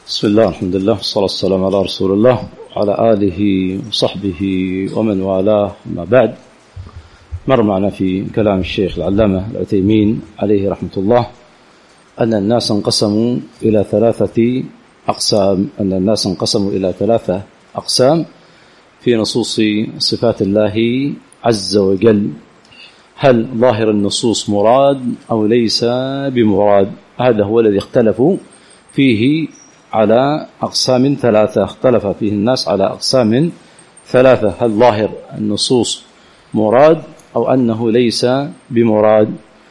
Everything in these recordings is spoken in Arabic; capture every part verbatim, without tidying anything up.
بسم الله الحمد لله والصلاة والسلام على رسول الله وعلى آله وصحبه ومن والاه. ما بعد، مر معنا في كلام الشيخ العلامة العثيمين عليه رحمة الله أن الناس انقسموا إلى ثلاثة أقسام أن الناس انقسموا إلى ثلاثة أقسام في نصوص صفات الله عز وجل. هل ظاهر النصوص مراد أو ليس بمراد؟ هذا هو الذي اختلفوا فيه على أقسام ثلاثة، اختلف فيه الناس على أقسام ثلاثة: هل ظاهر النصوص مراد أو أنه ليس بمراد؟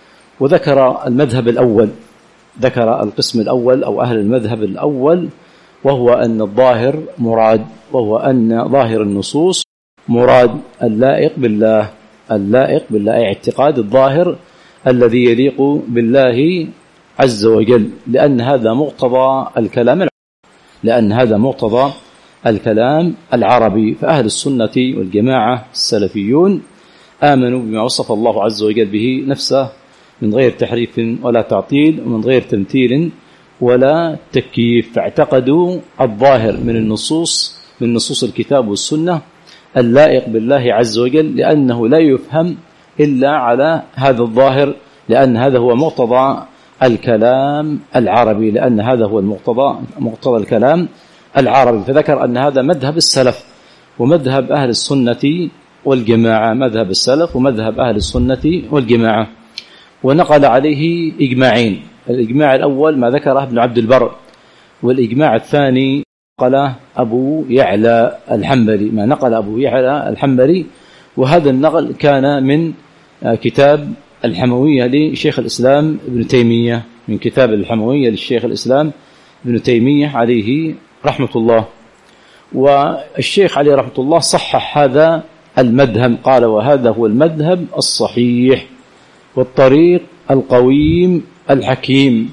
وذكر المذهب الأول، ذكر القسم الأول أو أهل المذهب الأول، وهو أن الظاهر مراد، وهو أن ظاهر النصوص مراد اللائق بالله، اللائق بالله أي اعتقاد الظاهر الذي يليق بالله عز وجل، لأن هذا مقتضى الكلام لأن هذا مقتضى الكلام العربي. فأهل السنة والجماعة السلفيون آمنوا بما وصف الله عز وجل به نفسه من غير تحريف ولا تعطيل ومن غير تمثيل ولا تكييف، فاعتقدوا الظاهر من النصوص من نصوص الكتاب والسنة اللائق بالله عز وجل، لأنه لا يفهم إلا على هذا الظاهر، لأن هذا هو مقتضى الكلام العربي، لأن هذا هو المقتضى مقتضى الكلام العربي. فذكر أن هذا مذهب السلف ومذهب أهل السنة والجماعة، مذهب السلف ومذهب أهل السنة والجماعة، ونقل عليه إجماعين: الإجماع الأول ما ذكره ابن عبد البر، والإجماع الثاني نقل أبو يعلى الحنبلي، ما نقل أبو يعلى الحنبلي. وهذا النقل كان من كتاب الحموية لشيخ الإسلام ابن تيمية، من كتاب الحموية للشيخ الإسلام ابن تيمية عليه رحمة الله. والشيخ عليه رحمة الله صحح هذا المذهب، قال: وهذا هو المذهب الصحيح والطريق القويم الحكيم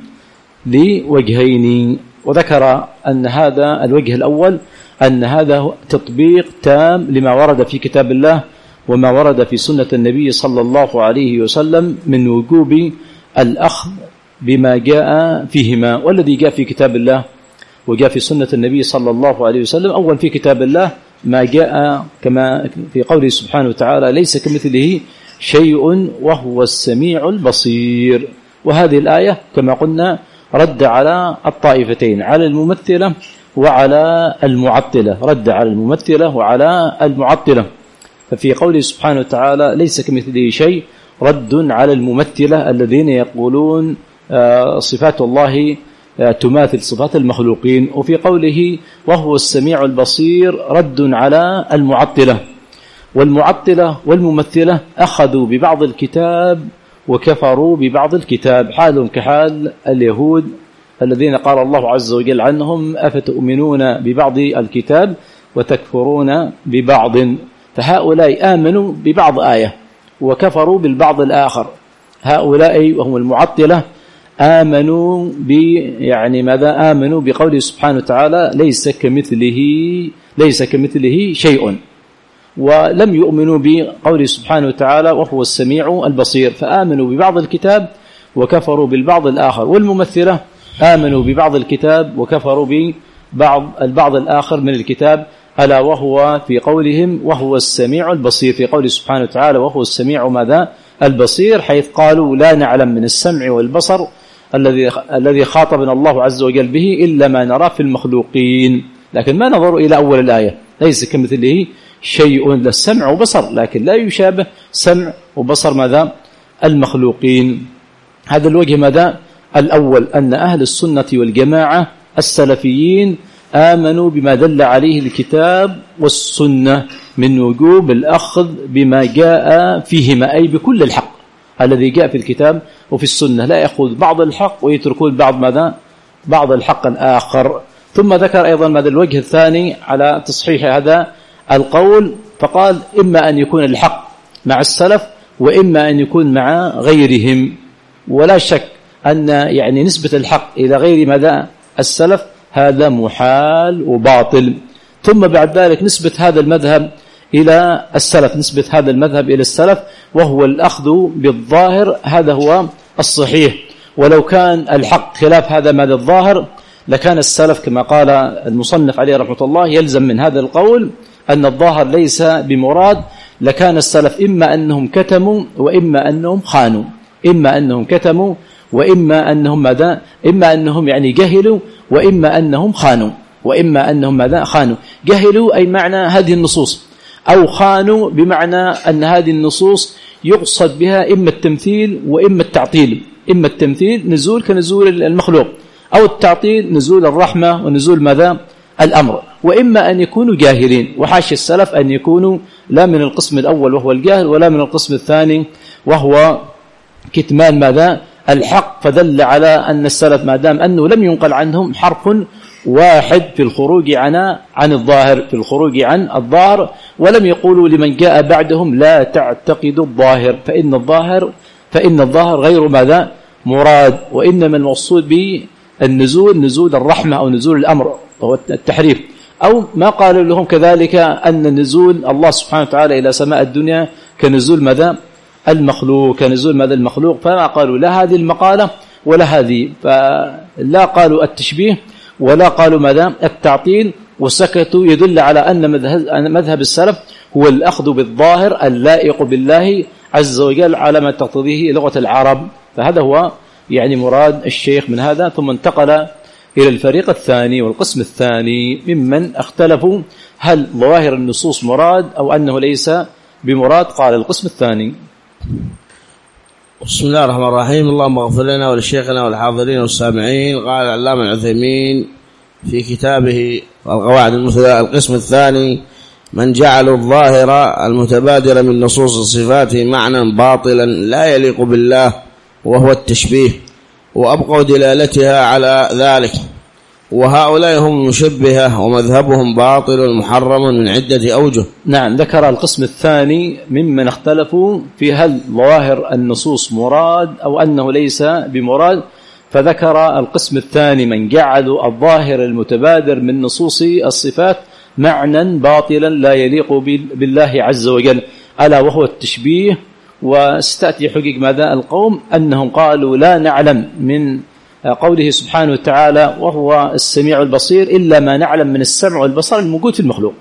لوجهين. وذكر أن هذا الوجه الأول أن هذا تطبيق تام لما ورد في كتاب الله وما ورد في سنة النبي صلى الله عليه وسلم من وجوب الأخذ بما جاء فيهما. والذي جاء في كتاب الله وجاء في سنة النبي صلى الله عليه وسلم: أول في كتاب الله ما جاء كما في قوله سبحانه وتعالى: ليس كمثله شيء وهو السميع البصير. وهذه الآية كما قلنا رد على الطائفتين، على الممثلة وعلى المعطلة، رد على الممثلة وعلى المعطلة. ففي قوله سبحانه وتعالى ليس كمثله شيء رد على الممثلة الذين يقولون صفات الله تماثل صفات المخلوقين. وفي قوله وهو السميع البصير رد على المعطلة. والمعطلة والممثلة أخذوا ببعض الكتاب وكفروا ببعض الكتاب، حالهم كحال اليهود الذين قال الله عز وجل عنهم: أفتؤمنون ببعض الكتاب وتكفرون ببعض. فهؤلاء آمنوا ببعض آية وكفروا بالبعض الآخر. هؤلاء وهم المعطلة آمنوا ب يعني ماذا؟ آمنوا بقوله سبحانه وتعالى ليس كمثله ليس كمثله شيء، ولم يؤمنوا بقوله سبحانه وتعالى وهو السميع البصير، فآمنوا ببعض الكتاب وكفروا بالبعض الآخر. والممثلة آمنوا ببعض الكتاب وكفروا ببعض البعض الآخر من الكتاب، ألا وهو في قولهم وهو السميع البصير، في قوله سبحانه وتعالى وهو السميع ماذا؟ البصير، حيث قالوا لا نعلم من السمع والبصر الذي الذي خاطبنا الله عز وجل به إلا ما نرى في المخلوقين، لكن ما نظروا إلى أول الآية ليس كمثله شيء، لا سمع وبصر لكن لا يشابه سمع وبصر ماذا؟ المخلوقين. هذا الوجه ماذا؟ الأول، أن أهل السنة والجماعة السلفيين آمنوا بما دل عليه الكتاب والسنة من وجوب الأخذ بما جاء فيهما، أي بكل الحق الذي جاء في الكتاب وفي السنة، لا يأخذ بعض الحق ويتركون بعض ماذا؟ بعض الحق الآخر. ثم ذكر أيضا ماذا؟ الوجه الثاني على تصحيح هذا القول، فقال: إما أن يكون الحق مع السلف وإما أن يكون مع غيرهم. ولا شك أن يعني نسبة الحق إلى غير ماذا؟ السلف هذا محال وباطل. ثم بعد ذلك نسبة هذا المذهب إلى السلف، نسبة هذا المذهب إلى السلف وهو الأخذ بالظاهر، هذا هو الصحيح. ولو كان الحق خلاف هذا ماذا الظاهر لكان السلف كما قال المصنف عليه رحمة الله يلزم من هذا القول أن الظاهر ليس بمراد، لكان السلف إما أنهم كتموا وإما أنهم خانوا، إما أنهم كتموا وإما أنهم ماذا، إما أنهم يعني جهلوا وإما أنهم خانوا، وإما أنهم ماذا خانوا. جهلوا أي معنى هذه النصوص، أو خانوا بمعنى أن هذه النصوص يقصد بها إما التمثيل وإما التعطيل، إما التمثيل نزول كنزول المخلوق، أو التعطيل نزول الرحمة ونزول ماذا الأمر، وإما أن يكونوا جاهلين. وحاشي السلف أن يكونوا لا من القسم الأول وهو الجاهل ولا من القسم الثاني وهو كتمان ماذا الحق. فدل على أن السلف ما دام أنه لم ينقل عنهم حرف واحد في الخروج عن عن الظاهر، في الخروج عن الظاهر، ولم يقولوا لمن جاء بعدهم لا تعتقدوا الظاهر فإن الظاهر فإن الظاهر غير ماذا مراد، وإنما المقصود بالنزول نزول الرحمة أو نزول الأمر وهو التحريف. أو ما قالوا لهم كذلك أن نزول الله سبحانه وتعالى إلى سماء الدنيا كنزول ماذا المخلوق، كنزول ماذا المخلوق، فما قالوا لا هذه المقالة ولا هذه، فلا قالوا التشبيه ولا قالوا ماذا التعطيل، وسكتوا. يدل على أن مذهب السلف هو الأخذ بالظاهر اللائق بالله عز وجل على ما تقتضيه لغة العرب. فهذا هو يعني مراد الشيخ من هذا. ثم انتقل إلى الفريق الثاني والقسم الثاني ممن اختلفوا هل ظواهر النصوص مراد أو أنه ليس بمراد. قال القسم الثاني: بسم الله الرحمن الرحيم. اللهم اغفر لنا ولشيخنا والحاضرين والسامعين. قال العلامة العثيمين في كتابه القواعد المثلى: القسم الثاني من جعل الظاهر المتبادر من نصوص الصفات معنى باطلا لا يليق بالله وهو التشبيه، وأبقوا دلالتها على ذلك، وهؤلاء هم المشبهة ومذهبهم باطل محرم من عدة أوجه. نعم، ذكر القسم الثاني ممن اختلفوا في هل ظواهر النصوص مراد أو أنه ليس بمراد، فذكر القسم الثاني من جعلوا الظاهر المتبادر من نصوص الصفات معنى باطلا لا يليق بالله عز وجل، ألا وهو التشبيه. وستأتي حقيق ماذا القوم أنهم قالوا لا نعلم من قوله سبحانه وتعالى وهو السميع البصير إلا ما نعلم من السمع والبصر الموجود في المخلوق،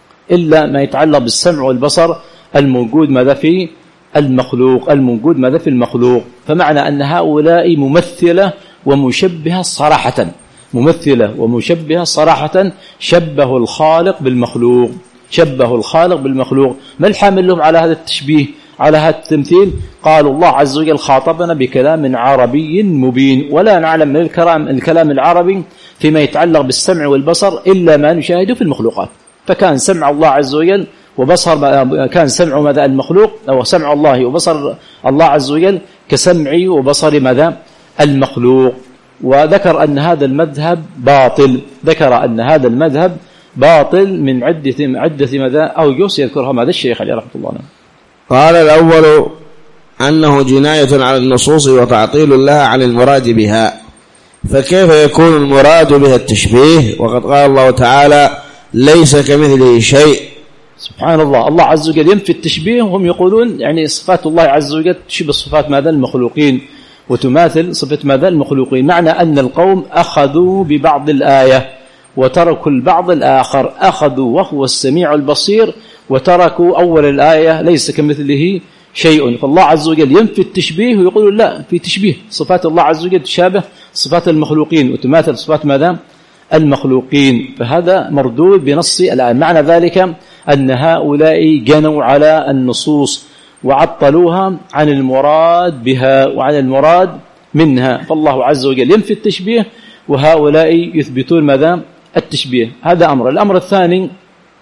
إلا ما يتعلق بالسمع والبصر الموجود ماذا في المخلوق، الموجود ماذا في المخلوق. فمعنى أن هؤلاء ممثلة ومشبهة صراحة، ممثلة ومشبهة صراحة، شبهوا الخالق بالمخلوق، شبهوا الخالق بالمخلوق. ما الحامل لهم على هذا التشبيه على هذا التمثيل؟ قالوا الله عز وجل خاطبنا بكلام عربي مبين، ولا نعلم من الكلام الكلام العربي فيما يتعلق بالسمع والبصر إلا ما نشاهده في المخلوقات. فكان سمع الله عز وجل وبصر، كان سمع ماذا المخلوق أو سمع الله وبصر الله عز وجل كسمعي وبصر ماذا المخلوق. وذكر أن هذا المذهب باطل، ذكر أن هذا المذهب باطل من عدة عدة ماذا أوجه يذكرها ماذا الشيخ عليه رحمة الله. قال الأول أنه جناية على النصوص وتعطيل الله عن المراد بها، فكيف يكون المراد بها التشبيه وقد قال الله تعالى ليس كمثله شيء؟ سبحان الله، الله عز وجل ينفي التشبيه وهم يقولون يعني صفات الله عز وجل تشبه صفات ماذا المخلوقين وتماثل صفة ماذا المخلوقين. معنى أن القوم أخذوا ببعض الآية وتركوا البعض الآخر، أخذوا وهو السميع البصير وتركوا أول الآية ليس كمثله شيء. فالله عز وجل ينفي التشبيه ويقول لا في تشبيه، صفات الله عز وجل تشابه صفات المخلوقين وتماثل صفات ماذا المخلوقين. فهذا مردود بنص الآية. معنى ذلك أن هؤلاء جنوا على النصوص وعطلوها عن المراد بها وعن المراد منها. فالله عز وجل ينفي التشبيه وهؤلاء يثبتون ماذا التشبيه. هذا أمر. الأمر الثاني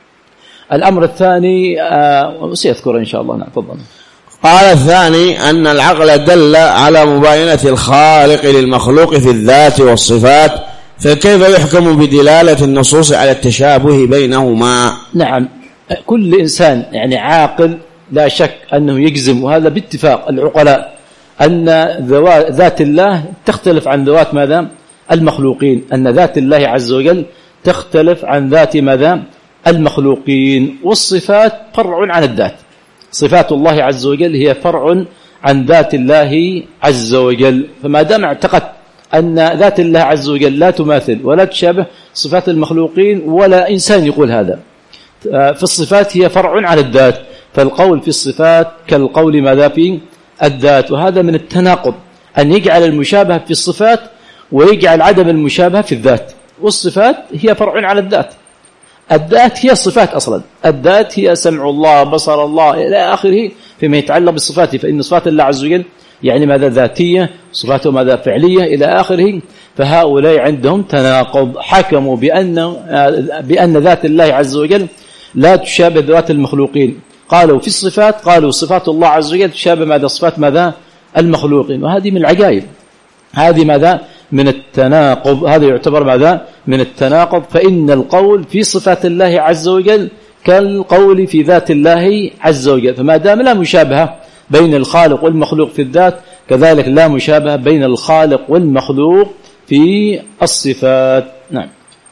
الأمر الثاني آه سيذكر إن شاء الله. نعم تفضل. قال الثاني أن العقل دل على مباينة الخالق للمخلوق في الذات والصفات، فكيف يحكم بدلالة النصوص على التشابه بينهما؟ نعم، كل إنسان يعني عاقل لا شك أنه يجزم، وهذا باتفاق العقلاء، أن ذات الله تختلف عن ذوات ماذا المخلوقين، أن ذات الله عز وجل تختلف عن ذات ماذا المخلوقين. والصفات فرع عن الذات، صفات الله عز وجل هي فرع عن ذات الله عز وجل. فما دام اعتقد أن ذات الله عز وجل لا تماثل ولا تشابه صفات المخلوقين، ولا إنسان يقول هذا. في الصفات هي فرع على الذات، فالقول في الصفات كالقول ماذا في الذات، وهذا من التناقض أن يجعل المشابهة في الصفات ويجعل عدم المشابهة في الذات. والصفات هي فرع على الذات، الذات هي الصفات أصلا، الذات هي سمع الله بصر الله إلى آخره فيما يتعلق بالصفات، فإن صفات الله عز وجل يعني ماذا ذاتية، صفاته ماذا فعلية إلى آخره. فهؤلاء عندهم تناقض، حكموا بأن بأن ذات الله عز وجل لا تشابه ذات المخلوقين. قالوا في الصفات، قالوا صفات الله عز وجل تشابه ماذا صفات ماذا المخلوقين، وهذه من العجائب، هذه ماذا من التناقض، هذا يعتبر ماذا من التناقض. فإن القول في صفات الله عز وجل كالقول في ذات الله عز وجل، فما دام لا مشابهة بين الخالق والمخلوق في الذات، كذلك لا مشابهة بين الخالق والمخلوق في الصفات. نعم.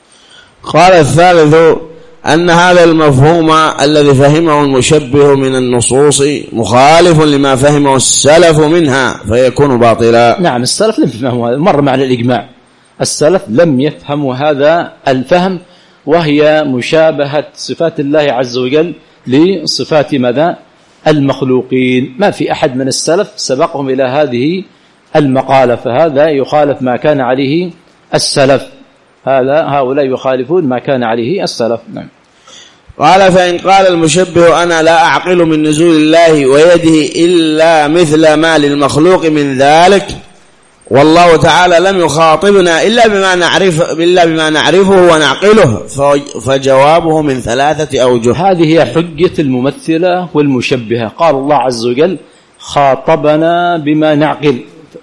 قال الثالث أن هذا المفهوم الذي فهمه المشبه من النصوص مخالف لما فهمه السلف منها فيكون باطلا. نعم، السلف لم يفهموا هذا، مر معنا الإجماع، السلف لم يفهموا هذا الفهم، وهي مشابهة صفات الله عز وجل لصفات ماذا المخلوقين. ما في أحد من السلف سبقهم إلى هذه المقالة، فهذا يخالف ما كان عليه السلف، هذا هؤلاء يخالفون ما كان عليه السلف. نعم. قال فإن قال المشبه أنا لا أعقل من نزول الله ويده إلا مثل ما للمخلوق من ذلك، والله تعالى لم يخاطبنا إلا بما نعرف إلا بما نعرفه ونعقله، فجوابه من ثلاثة أوجه. هذه هي حجة الممثلة والمشبهة. قال الله عز وجل خاطبنا بما نعقل،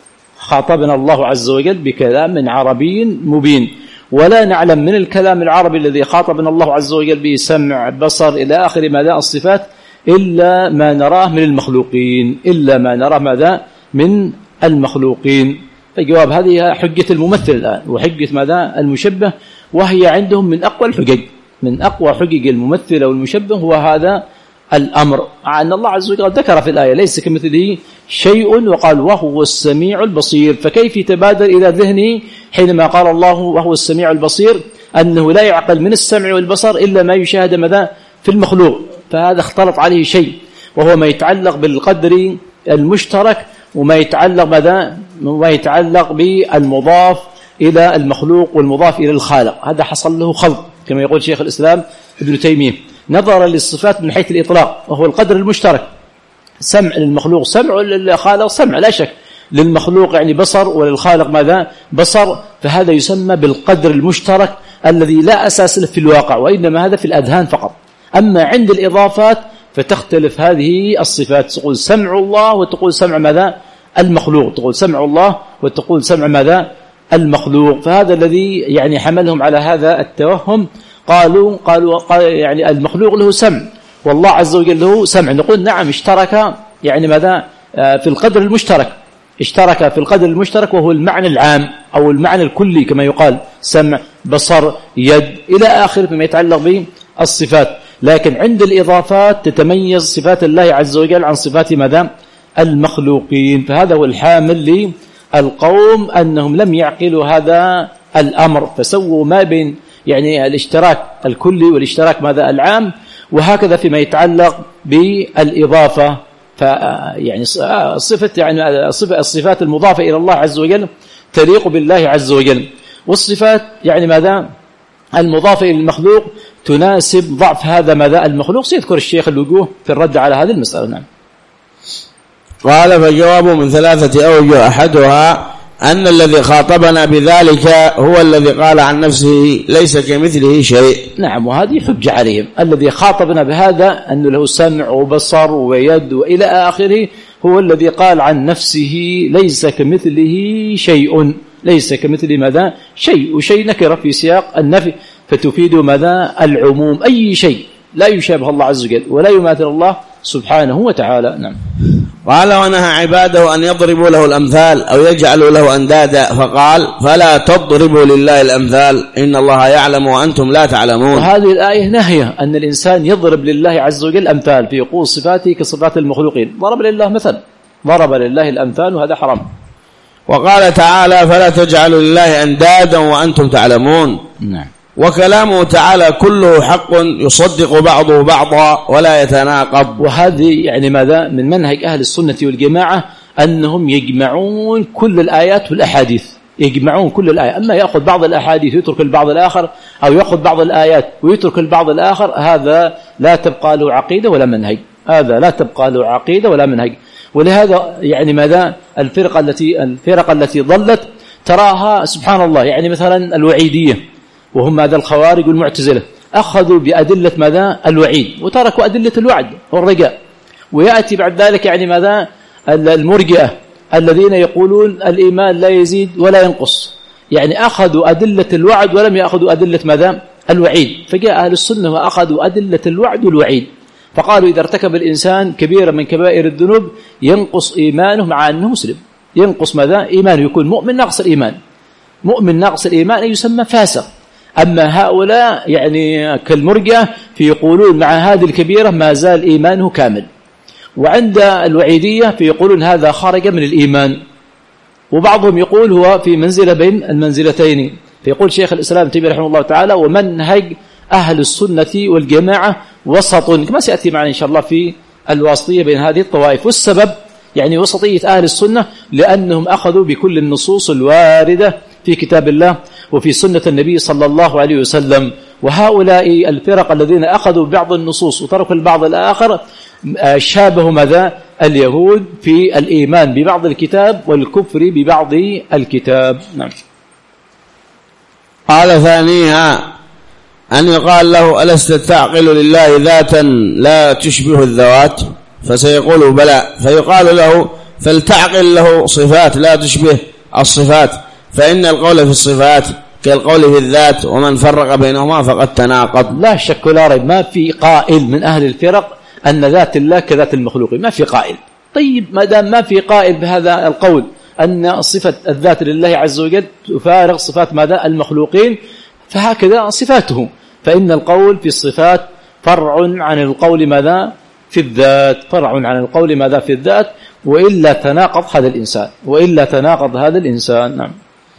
خاطبنا الله عز وجل بكلام عربي مبين، ولا نعلم من الكلام العربي الذي خاطبنا الله عز وجل به سمع بصر إلى آخر ماذا الصفات إلا ما نراه من المخلوقين، إلا ما نراه ماذا من المخلوقين. فجواب هذه حجة الممثل الآن، وحجة ماذا المشبه، وهي عندهم من أقوى الحجج، من أقوى حجج الممثل والمشبه هو هذا الأمر. أن الله عز وجل ذكر في الآية ليس كمثله شيء، وقال وهو السميع البصير، فكيف تبادر إلى ذهني حينما قال الله وهو السميع البصير أنه لا يعقل من السمع والبصر إلا ما يشاهد ماذا في المخلوق؟ فهذا اختلط عليه شيء، وهو ما يتعلق بالقدر المشترك، وما يتعلق ماذا وما يتعلق بالمضاف إلى المخلوق والمضاف إلى الخالق، هذا حصل له خلط كما يقول شيخ الإسلام ابن تيمية، نظرا للصفات من حيث الإطلاق وهو القدر المشترك، سمع للمخلوق سمع وللخالق سمع لا شك، للمخلوق يعني بصر وللخالق ماذا بصر، فهذا يسمى بالقدر المشترك الذي لا أساس له في الواقع، وإنما هذا في الأذهان فقط. أما عند الإضافات فتختلف هذه الصفات، تقول سمع الله وتقول سمع ماذا المخلوق، تقول سمع الله وتقول سمع ماذا المخلوق. فهذا الذي يعني حملهم على هذا التوهم، قالوا قالوا قال يعني المخلوق له سمع والله عز وجل له سمع، نقول نعم اشترك يعني ماذا في القدر المشترك، اشترك في القدر المشترك وهو المعنى العام أو المعنى الكلي كما يقال سمع بصر يد إلى آخر فيما يتعلق بالصفات. لكن عند الإضافات تتميز صفات الله عز وجل عن صفات ماذا المخلوقين، فهذا هو الحامل للقوم أنهم لم يعقلوا هذا الأمر، فسووا ما بين يعني الاشتراك الكلي والاشتراك ماذا العام، وهكذا فيما يتعلق بالإضافة. فيعني صفة يعني الصفات المضافة إلى الله عز وجل تليق بالله عز وجل، والصفات يعني ماذا المضافة إلى المخلوق تناسب ضعف هذا ماذا المخلوق. سيذكر الشيخ الوجوه في الرد على هذه المسألة. نعم. قال فجوابه من ثلاثة أوجه، أحدها أن الذي خاطبنا بذلك هو الذي قال عن نفسه ليس كمثله شيء. نعم، وهذه حجة عليهم. الذي خاطبنا بهذا أنه له سمع وبصر ويد وإلى آخره هو الذي قال عن نفسه ليس كمثله شيء، ليس كمثل ماذا شيء، وشيء نكر في سياق النفي فتفيد ماذا العموم، أي شيء لا يشابه الله عز وجل ولا يماثل الله سبحانه وتعالى. نعم. قال ونهى عباده أن يضربوا له الأمثال أو يجعلوا له أندادا، فقال فلا تضربوا لله الأمثال إن الله يعلم وأنتم لا تعلمون. وهذه الآية نهية أن الإنسان يضرب لله عز وجل أمثال في يقول صفاته كصفات المخلوقين، ضرب لله مثل، ضرب لله الأمثال وهذا حرام. وقال تعالى فلا تجعلوا لله أندادا وأنتم تعلمون. نعم. وكلامه تعالى كله حق يصدق بعضه بعضا ولا يتناقض. وهذه يعني ماذا من منهج أهل السنة والجماعة أنهم يجمعون كل الآيات والأحاديث، يجمعون كل الآيات. أما يأخذ بعض الأحاديث ويترك البعض الآخر، أو يأخذ بعض الآيات ويترك البعض الآخر، هذا لا تبقى له عقيدة ولا منهج، هذا لا تبقى له عقيدة ولا منهج. ولهذا يعني ماذا الفرقة التي الفرق التي ضلت تراها سبحان الله، يعني مثلا الوعيدية وهم هذا الخوارج والمعتزلة أخذوا بأدلة ماذا الوعيد وتركوا أدلة الوعد والرجاء. ويأتي بعد ذلك يعني ماذا المرجئة الذين يقولون الإيمان لا يزيد ولا ينقص، يعني أخذوا أدلة الوعد ولم يأخذوا أدلة ماذا الوعيد. فجاء أهل السنة وأخذوا أدلة الوعد والوعيد، فقالوا إذا ارتكب الإنسان كبيرة من كبائر الذنوب ينقص إيمانه مع أنه مسلم، ينقص ماذا إيمانه، يكون مؤمن ناقص الإيمان، مؤمن ناقص الإيمان يسمى فاسق. أما هؤلاء يعني كالمرجئة فيقولون مع هذه الكبيرة ما زال إيمانه كامل. وعند الوعيدية فيقولون هذا خرج من الإيمان. وبعضهم يقول هو في منزلة بين المنزلتين. فيقول شيخ الإسلام تيمية رحمه الله تعالى ومنهج أهل السنة والجماعة وسط، كما سيأتي معنا إن شاء الله في الواسطية بين هذه الطوائف. والسبب يعني وسطية أهل السنة لأنهم أخذوا بكل النصوص الواردة في كتاب الله وفي سنة النبي صلى الله عليه وسلم. وهؤلاء الفرق الذين أخذوا بعض النصوص وتركوا البعض الآخر شابه ماذا اليهود في الإيمان ببعض الكتاب والكفر ببعض الكتاب. نعم. قال ثانيها أن يقال له ألست تعقل لله ذاتا لا تشبه الذوات، فسيقول بلى، فيقال له فلتعقل له صفات لا تشبه الصفات، فإن القول في الصفات كالقول في الذات، ومن فرق بينهما فقد تناقض. لا شك ولا ريب ما في قائل من أهل الفرق أن ذات الله كذات المخلوق، ما في قائل. طيب ما دام ما في قائل بهذا القول أن صفة الذات لله عز وجل تفارق صفات ماذا المخلوقين، فهكذا صفاتهم، فإن القول في الصفات فرع عن القول ماذا في الذات، فرع عن القول ماذا في الذات، وإلا تناقض هذا الإنسان، وإلا تناقض هذا الإنسان. نعم.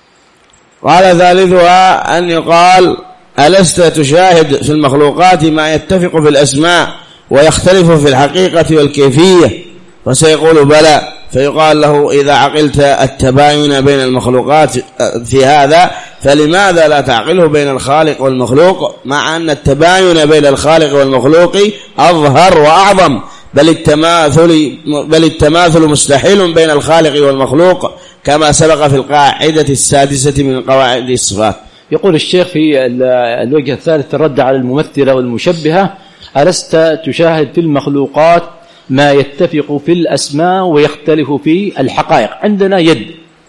قال ثالثها أن يقال ألست تشاهد في المخلوقات ما يتفق في الأسماء ويختلف في الحقيقة والكيفية، فسيقول بلى، فيقال له إذا عقلت التباين بين المخلوقات في هذا فلماذا لا تعقله بين الخالق والمخلوق، مع أن التباين بين الخالق والمخلوق أظهر وأعظم، بل التماثل, بل التماثل مستحيل بين الخالق والمخلوق كما سبق في القاعدة السادسة من قواعد الصفات. يقول الشيخ في الوجه الثالث الرد على الممثلة والمشبهة ألست تشاهد في المخلوقات ما يتفق في الأسماء ويختلف في الحقائق. عندنا يد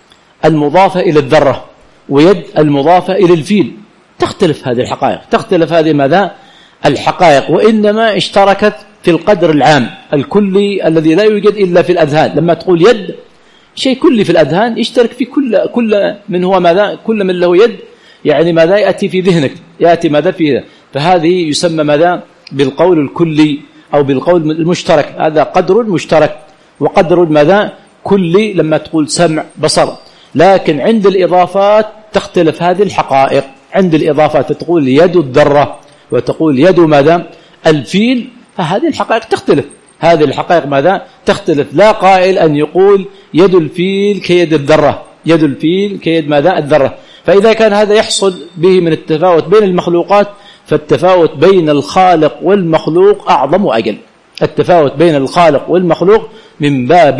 المضافة إلى الذرة ويد المضافة إلى الفيل، تختلف هذه الحقائق، تختلف هذه ماذا الحقائق، وإنما اشتركت في القدر العام الكلي الذي لا يوجد إلا في الأذهان. لما تقول يد شيء كلي في الأذهان يشترك في كل كل من هو ماذا كل من له يد، يعني ماذا يأتي في ذهنك، يأتي ماذا فيه، فهذه يسمى ماذا بالقول الكلي أو بالقول المشترك. هذا قدر مشترك وقدر ماذا كلي لما تقول سمع بصر. لكن عند الإضافات تختلف هذه الحقائق. عند الإضافات تقول يد الذرة وتقول يد ماذا الفيل، فهذه الحقائق تختلف، هذه الحقائق ماذا تختلف. لا قائل أن يقول يد الفيل كيد الذرة، يد الفيل كيد ماذا الذرة. فإذا كان هذا يحصل به من التفاوت بين المخلوقات، فالتفاوت بين الخالق والمخلوق أعظم وأجل. التفاوت بين الخالق والمخلوق من باب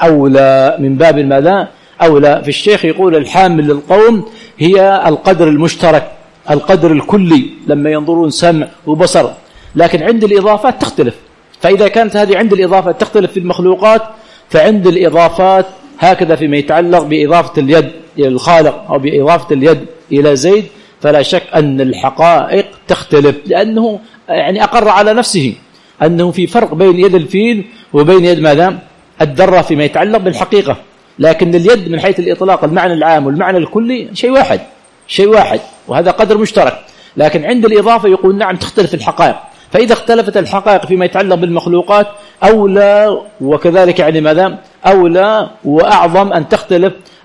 أولى، من باب ماذا أولى. في الشيخ يقول الحامل للقوم هي القدر المشترك، القدر الكلي لما ينظرون سمع وبصر. لكن عند الإضافات تختلف، فإذا كانت هذه عند الإضافات تختلف في المخلوقات، فعند الإضافات هكذا فيما يتعلق بإضافة اليد إلى الخالق أو بإضافة اليد إلى زيد، فلا شك أن الحقائق تختلف، لأنه يعني أقر على نفسه أنه في فرق بين يد الفيل وبين يد ماذا الذرة فيما يتعلق بالحقيقة. لكن اليد من حيث الإطلاق المعنى العام والمعنى الكلي شيء واحد، شيء واحد، وهذا قدر مشترك. لكن عند الإضافة يقول نعم تختلف الحقائق. فإذا اختلفت الحقائق فيما يتعلق بالمخلوقات أولى، وكذلك يعني ماذا أولى وأعظم أن تختلف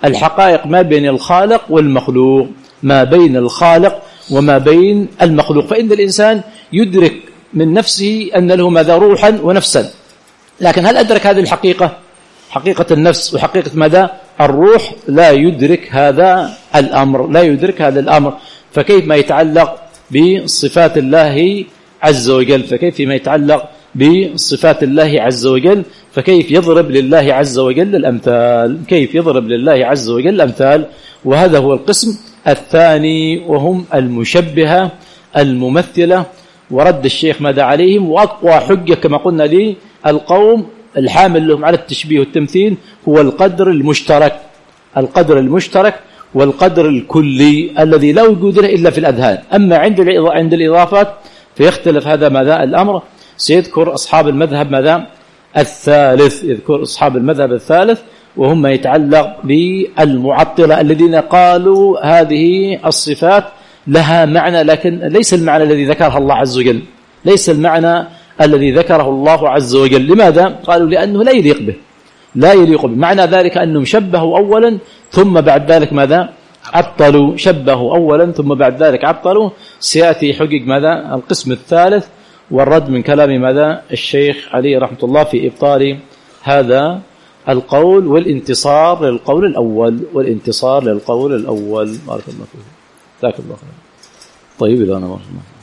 الحقائق ما بين الخالق والمخلوق، ما بين الخالق وما بين المخلوق. فإن الإنسان يدرك من نفسه أن له ماذا؟ روحا ونفسا، لكن هل أدرك هذه الحقيقة؟ حقيقة النفس وحقيقة ماذا؟ الروح، لا يدرك هذا الأمر، لا يدرك هذا الأمر. فكيف ما يتعلق بصفات الله عز وجل، فكيف ما يتعلق بصفات الله عز وجل، فكيف يضرب لله عز وجل الأمثال، كيف يضرب لله عز وجل الأمثال. وهذا هو القسم الثاني، وهم المشبهة الممثلة. ورد الشيخ ماذا عليهم؟ وأقوى حجة كما قلنا لي القوم الحامل لهم على التشبيه والتمثيل هو القدر المشترك، القدر المشترك والقدر الكلي الذي لا وجود له إلا في الأذهان. أما عند عند الإضافات فيختلف هذا ماذا الأمر. سيذكر أصحاب المذهب ماذا الثالث، يذكر أصحاب المذهب الثالث، وهم ما يتعلق بالمعطلة الذين قالوا هذه الصفات لها معنى، لكن ليس المعنى الذي ذكرها الله عز وجل، ليس المعنى الذي ذكره الله عز وجل. لماذا؟ قالوا لأنه لا يليق به، لا يليق به. معنى ذلك أنهم شبهوا أولا ثم بعد ذلك ماذا عطلوا، شبهوا أولا ثم بعد ذلك عطلوا. سيأتي حقق ماذا القسم الثالث والرد من كلام ماذا الشيخ عليه رحمة الله في إبطال هذا القول والانتصار للقول الأول، والانتصار للقول الأول. بارك الله فيك، جزاك الله خير. طيب إلى أنا بارك الله.